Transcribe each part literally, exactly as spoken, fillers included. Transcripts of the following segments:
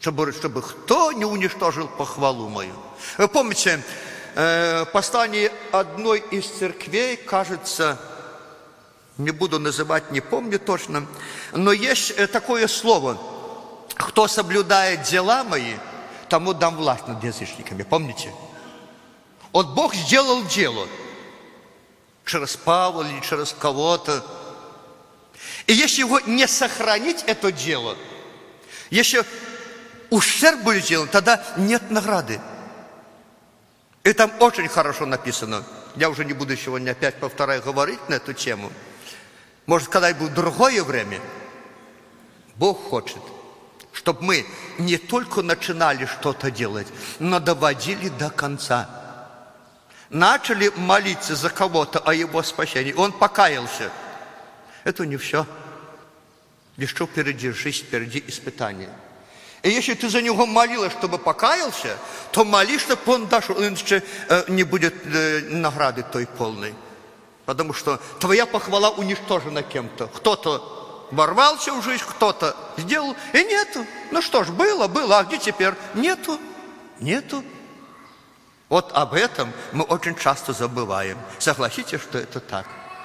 Чтобы, чтобы кто не уничтожил похвалу мою. Вы помните, э, послание одной из церквей, кажется, не буду называть, не помню точно, но есть такое слово: кто соблюдает дела мои, тому дам власть над язычниками. Помните? Вот Бог сделал дело через Павла или через кого-то. И если его не сохранить, это дело, если ущерб будет сделан, тогда нет награды. И там очень хорошо написано. Я уже не буду сегодня опять повторяю говорить на эту тему. Может, когда-нибудь в другое время. Бог хочет, чтобы мы не только начинали что-то делать, но доводили до конца. Начали молиться за кого-то о его спасении, он покаялся. Это не все. Еще впереди жизнь, впереди испытания. И если ты за него молилась, чтобы покаялся, то молись, чтобы он дошел, иначе не будет награды той полной. Потому что твоя похвала уничтожена кем-то. Кто-то ворвался в жизнь, кто-то сделал, и нету. Ну что ж, было, было, а где теперь? Нету, нету. Вот об этом мы очень часто забываем. Согласитесь, что это так.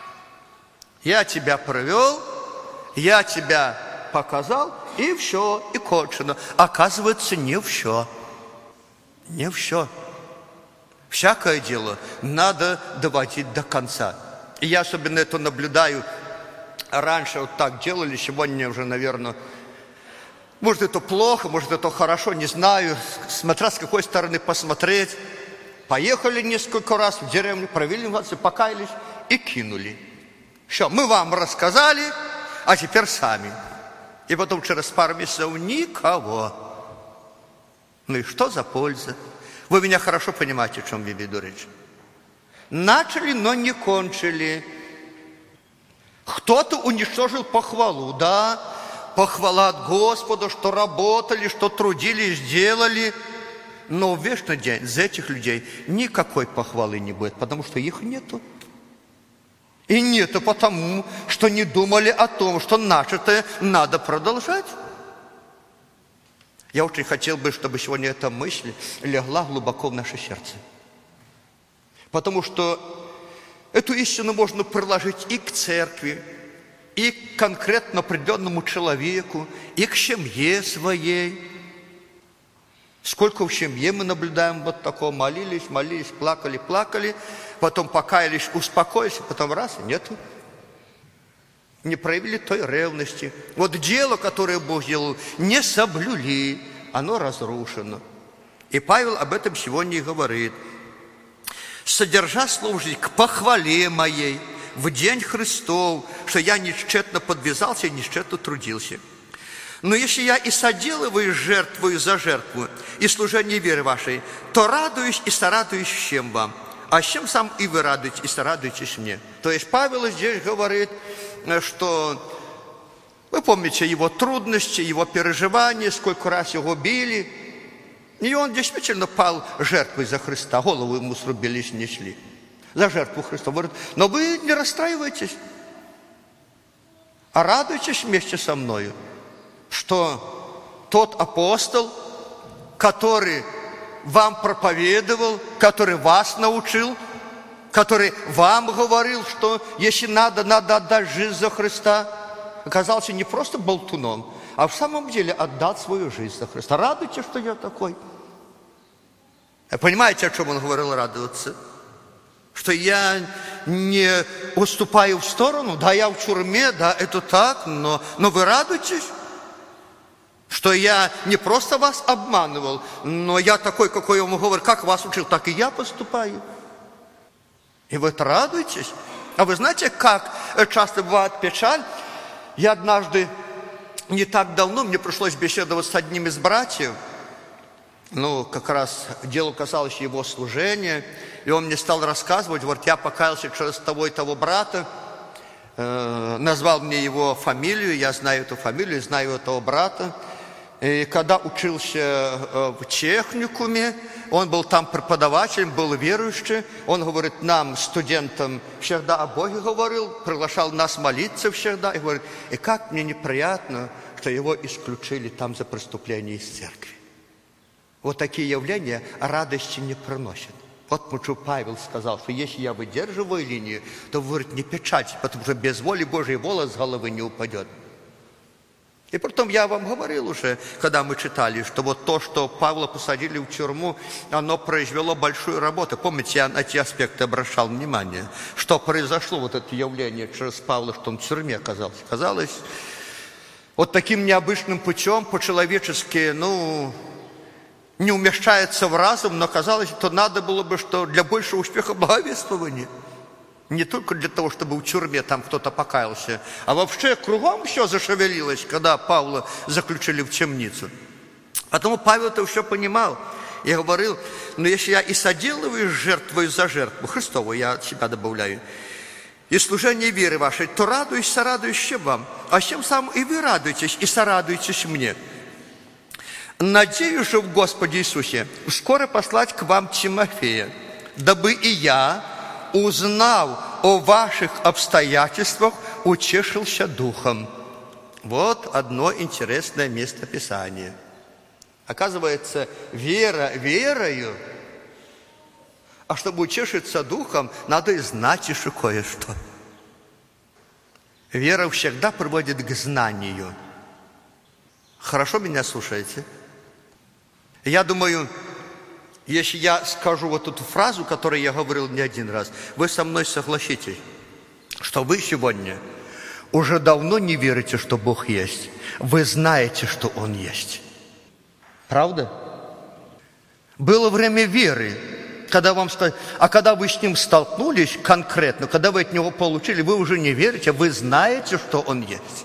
Я тебя провел, я тебя показал, и все, и кончено. Оказывается, не все. Не все. Всякое дело надо доводить до конца. И я особенно это наблюдаю. Раньше вот так делали, сегодня уже, наверное, может, это плохо, может, это хорошо, не знаю. Смотря с какой стороны посмотреть. Поехали несколько раз в деревню, провели информацию, покаялись и кинули. Все, мы вам рассказали, а теперь сами. И потом через пару месяцев никого. Ну и что за польза? Вы меня хорошо понимаете, о чем я веду речь. Начали, но не кончили. Кто-то уничтожил похвалу, да, похвала от Господа, что работали, что трудились, сделали. Но в вечный день за этих людей никакой похвалы не будет, потому что их нету. И нету потому, что не думали о том, что начатое надо продолжать. Я очень хотел бы, чтобы сегодня эта мысль легла глубоко в наше сердце. Потому что эту истину можно приложить и к церкви, и к конкретно определенному человеку, и к семье своей. Сколько в семье мы наблюдаем вот такого, молились, молились, плакали, плакали, потом покаялись, успокоились, потом раз, и нету. Не проявили той ревности. Вот дело, которое Бог сделал, не соблюли, оно разрушено. И Павел об этом сегодня и говорит. «Содержа служить к похвале моей в день Христов, что я нечетно подвязался и нечетно трудился. Но если я и соделываю жертвую за жертву и служение веры вашей, то радуюсь и сорадуюсь всем вам. А чем сам и вы радуетесь, и сорадуетесь мне». То есть Павел здесь говорит, что вы помните его трудности, его переживания, сколько раз его били. И он действительно пал жертвой за Христа. Голову ему срубили и снесли. За жертву Христа. Говорит, но вы не расстраивайтесь, а радуйтесь вместе со мною, что тот апостол, который вам проповедовал, который вас научил, который вам говорил, что если надо, надо отдать жизнь за Христа, оказался не просто болтуном, а в самом деле отдал свою жизнь за Христа. Радуйтесь, что я такой. Понимаете, о чем он говорил радоваться? Что я не уступаю в сторону, да, я в тюрьме, да, это так, но, но вы радуетесь? Что я не просто вас обманывал, но я такой, какой я вам говорю, как вас учил, так и я поступаю. И вы это радуетесь? А вы знаете, как часто бывает печаль? Я однажды, не так давно, мне пришлось беседовать с одним из братьев. Ну, как раз дело касалось его служения. И он мне стал рассказывать, говорит, я покаялся через того и того брата. Э, назвал мне его фамилию, я знаю эту фамилию, знаю этого брата. И когда учился в техникуме, он был там преподавателем, был верующий. Он говорит нам, студентам, всегда о Боге говорил, приглашал нас молиться всегда. И говорит, и как мне неприятно, что его исключили там за преступление из церкви. Вот такие явления радости не приносят. Вот почему Павел сказал, что если я выдерживаю линию, то, говорит, не печальтесь, потому что без воли Божьей волос с головы не упадет. И потом я вам говорил уже, когда мы читали, что вот то, что Павла посадили в тюрьму, оно произвело большую работу. Помните, я на эти аспекты обращал внимание, что произошло вот это явление через Павла, что он в тюрьме оказался. Казалось, вот таким необычным путем, по-человечески, ну, не умещается в разум, но казалось, что надо было бы, что для большего успеха благовествования. Не только для того, чтобы в тюрьме там кто-то покаялся, а вообще кругом все зашевелилось, когда Павла заключили в темницу. Потому Павел это все понимал. Я говорил, ну если я и соделываю жертву за жертву, Христову я от себя добавляю, и служение веры вашей, то радуюсь, сорадуюсь вам, а тем самым и вы радуетесь, и сорадуетесь мне. Надеюсь же в Господе Иисусе скоро послать к вам Тимофея, дабы и я, узнав о ваших обстоятельствах, утешился духом. Вот одно интересное место Писания. Оказывается, вера верою, а чтобы утешиться духом, надо и знать еще кое-что. Вера всегда приводит к знанию. Хорошо меня слушаете? Я думаю, если я скажу вот эту фразу, которую я говорил не один раз, вы со мной согласитесь, что вы сегодня уже давно не верите, что Бог есть. Вы знаете, что Он есть. Правда? Было время веры, когда вам сказали, а когда вы с Ним столкнулись конкретно, когда вы от Него получили, вы уже не верите, вы знаете, что Он есть.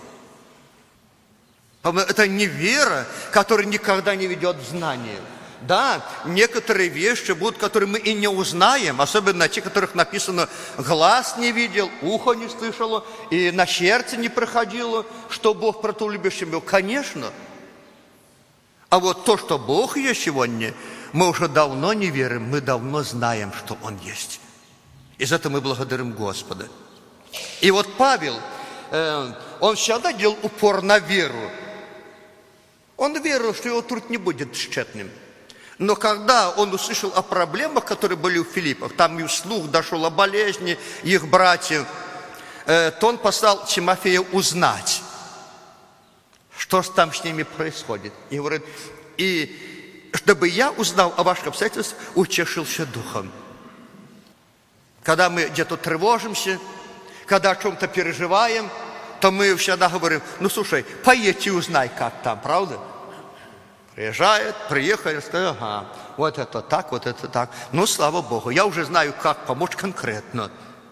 Это не вера, которая никогда не ведет в знание. Да, некоторые вещи будут, которые мы и не узнаем, особенно те, которых написано «глаз не видел, ухо не слышало, и на сердце не проходило, что Бог про то любящим был». Конечно. А вот то, что Бог есть сегодня, мы уже давно не верим, мы давно знаем, что Он есть. И за это мы благодарим Господа. И вот Павел, э, он всегда делал упор на веру. Он верил, что его труд не будет тщетным. Но когда он услышал о проблемах, которые были у Филиппов, там и слух дошел о болезни их братьев, то он послал Тимофея узнать, что же там с ними происходит. И говорит, и чтобы я узнал о ваших обстоятельствах, утешился духом. Когда мы где-то тревожимся, когда о чем-то переживаем, то мы всегда говорим, ну слушай, поедь и узнай, как там, правда? Приезжает, приехали, сказали, ага, вот это так, вот это так. Ну, слава Богу, я уже знаю, как помочь конкретно.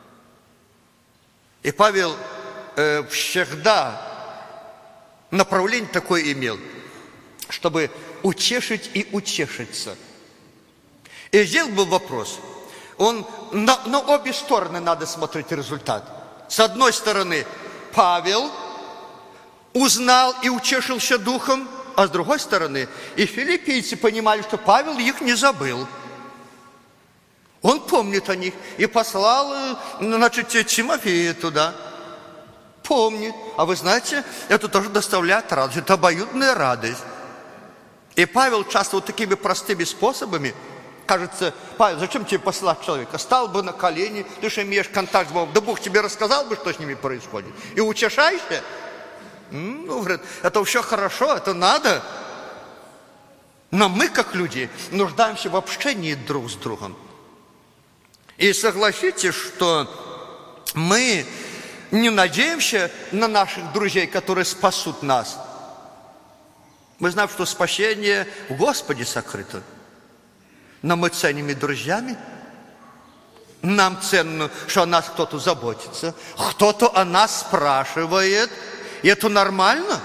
И Павел э, всегда направление такое имел, чтобы утешить и утешиться. И здесь был вопрос. Он, на, на обе стороны надо смотреть результат. С одной стороны, Павел узнал и утешился духом, а с другой стороны, и филиппийцы понимали, что Павел их не забыл. Он помнит о них и послал, значит, Тимофея туда. Помнит. А вы знаете, это тоже доставляет радость. Это обоюдная радость. И Павел часто вот такими простыми способами, кажется, Павел, зачем тебе посылать человека? Стал бы на колени, ты же имеешь контакт с Богом. Да Бог тебе рассказал бы, что с ними происходит. И утешайся. Ну, говорит, это все хорошо, это надо. Но мы, как люди, нуждаемся в общении друг с другом. И согласитесь, что мы не надеемся на наших друзей, которые спасут нас. Мы знаем, что спасение в Господе сокрыто. Но мы ценим и друзьями. Нам ценно, что о нас кто-то заботится, кто-то о нас спрашивает. И это нормально,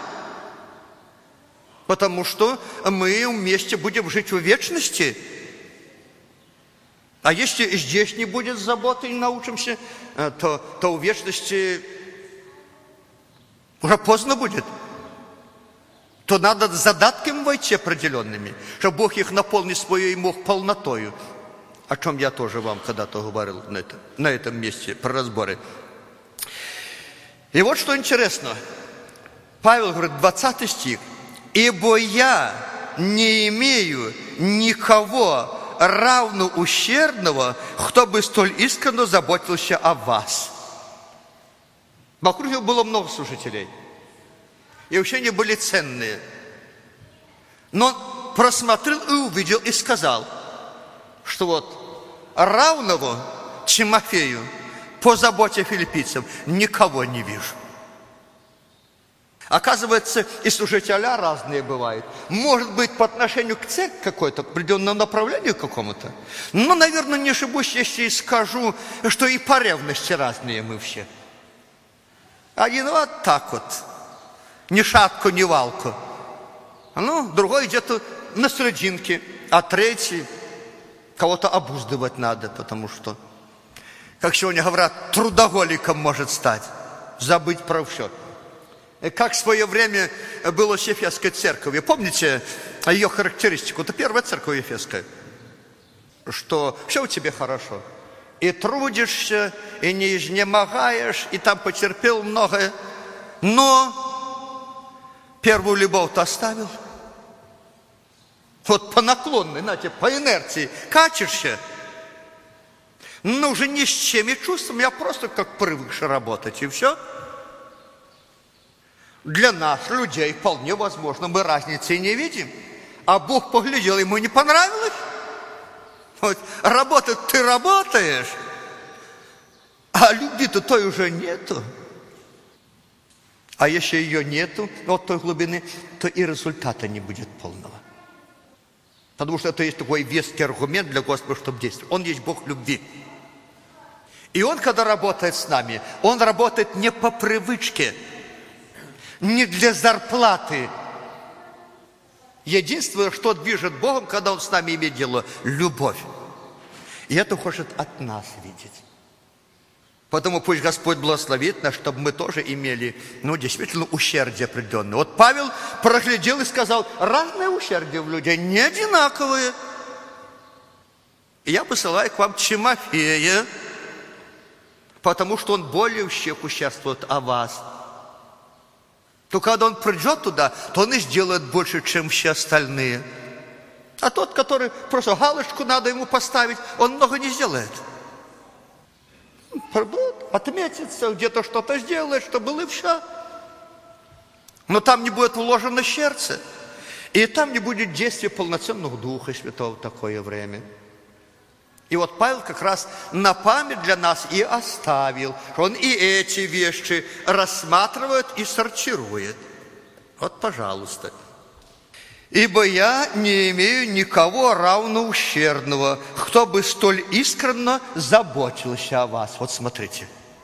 потому что мы вместе будем жить в вечности. А если здесь не будет заботы и научимся, то, то в вечности уже поздно будет. то надо с задатками войти определенными, чтобы Бог их наполнить своей мог полнотою, о чем я тоже вам когда-то говорил на, это, на этом месте про разборы. И вот что интересно. Павел говорит, двадцатый стих. «Ибо я не имею никого равно ущербного, кто бы столь искренне заботился о вас». Вокруг него было много служителей. И учения были ценные. Но он просмотрел и увидел, и сказал, что вот равного Тимофею по заботе филиппийцам никого не вижу. Оказывается, и служителя разные бывают. Может быть, по отношению к церкви какой-то, к определенному направлению какому-то. Но, наверное, не ошибусь, если скажу, что и по ревности разные мы все. Один вот так вот, ни шатку, ни валку. Ну, другой где-то на серединке, а третий кого-то обуздывать надо, потому что, как сегодня говорят, трудоголиком может стать, забыть про все. Как в свое время было с Ефесской церковью. Помните ее характеристику? Это первая церковь Ефесская. Что все у тебя хорошо. И трудишься, и не изнемогаешь, и там потерпел многое. Но первую любовь ты оставил. Вот по наклонной, знаете, по инерции качешься. Но уже ни с чем и чувством, я просто как привыкший работать, и все. Для нас, людей, вполне возможно, мы разницы не видим. А Бог поглядел, ему не понравилось. Вот, работать ты работаешь, а любви-то той уже нету. А если ее нету, вот той глубины, то и результата не будет полного. Потому что это есть такой веский аргумент для Господа, чтобы действовать. Он есть Бог любви. И Он, когда работает с нами, Он работает не по привычке, не для зарплаты. Единственное, что движет Богом, когда Он с нами имеет дело, любовь. И это хочет от нас видеть. Поэтому пусть Господь благословит нас, чтобы мы тоже имели, ну, действительно, ущердие определенное. Вот Павел проглядел и сказал, разное ущердие в людей, не одинаковые. И я посылаю к вам Тимофея, потому что он более всех ущерствует о вас. То когда он придет туда, то он и сделает больше, чем все остальные. А тот, который просто галочку надо ему поставить, он много не сделает. Отметится, где-то что-то сделает, что было и все. Но там не будет вложено сердце. И там не будет действия полноценного Духа Святого в такое время. И вот Павел как раз на память для нас и оставил, что он и эти вещи рассматривает и сортирует. Вот, пожалуйста. «Ибо я не имею никого равно ущербного, кто бы столь искренно заботился о вас». Вот смотрите.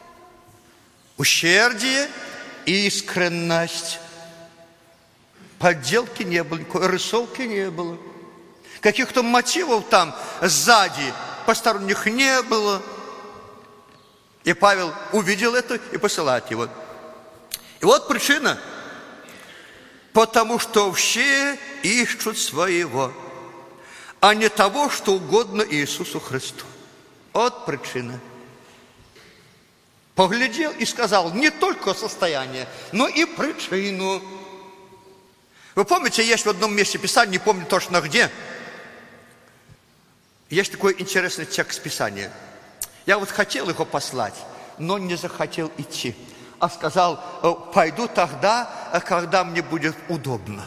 Ущердие, искренность. Подделки не было, рисовки не было. Каких-то мотивов там сзади посторонних не было. И Павел увидел это и посылает его. И вот причина. Потому что все ищут своего, а не того, что угодно Иисусу Христу. Вот причина. Поглядел и сказал не только состояние, но и причину. Вы помните, есть в одном месте Писания, не помню точно где, есть такой интересный текст Писания. Я вот хотел его послать, но не захотел идти. А сказал, пойду тогда, когда мне будет удобно.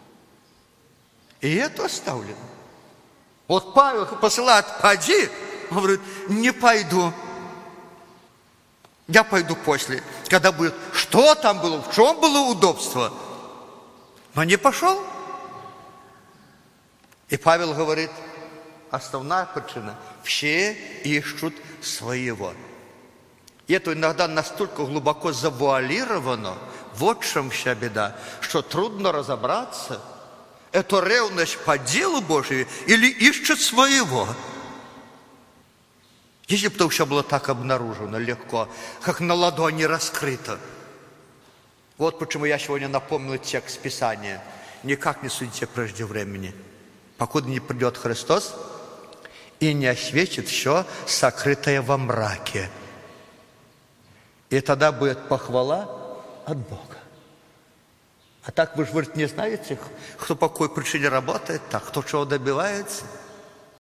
И это оставлено. Вот Павел посылает, пойди, он говорит, не пойду. Я пойду после, когда будет, что там было, в чем было удобство. Но не пошел. И Павел говорит, основная причина, все ищут своего. И это иногда настолько глубоко завуалировано, вот в чем вся беда, что трудно разобраться, это ревность по делу Божию или ищет своего. Если бы это все было так обнаружено легко, как на ладони раскрыто. Вот почему я сегодня напомнил текст Писания. никак не судите прежде времени, покуда не придет Христос и не осветит все сокрытое во мраке. И тогда будет похвала от Бога. А так вы же, говорит, не знаете, кто по какой причине работает, так кто чего добивается.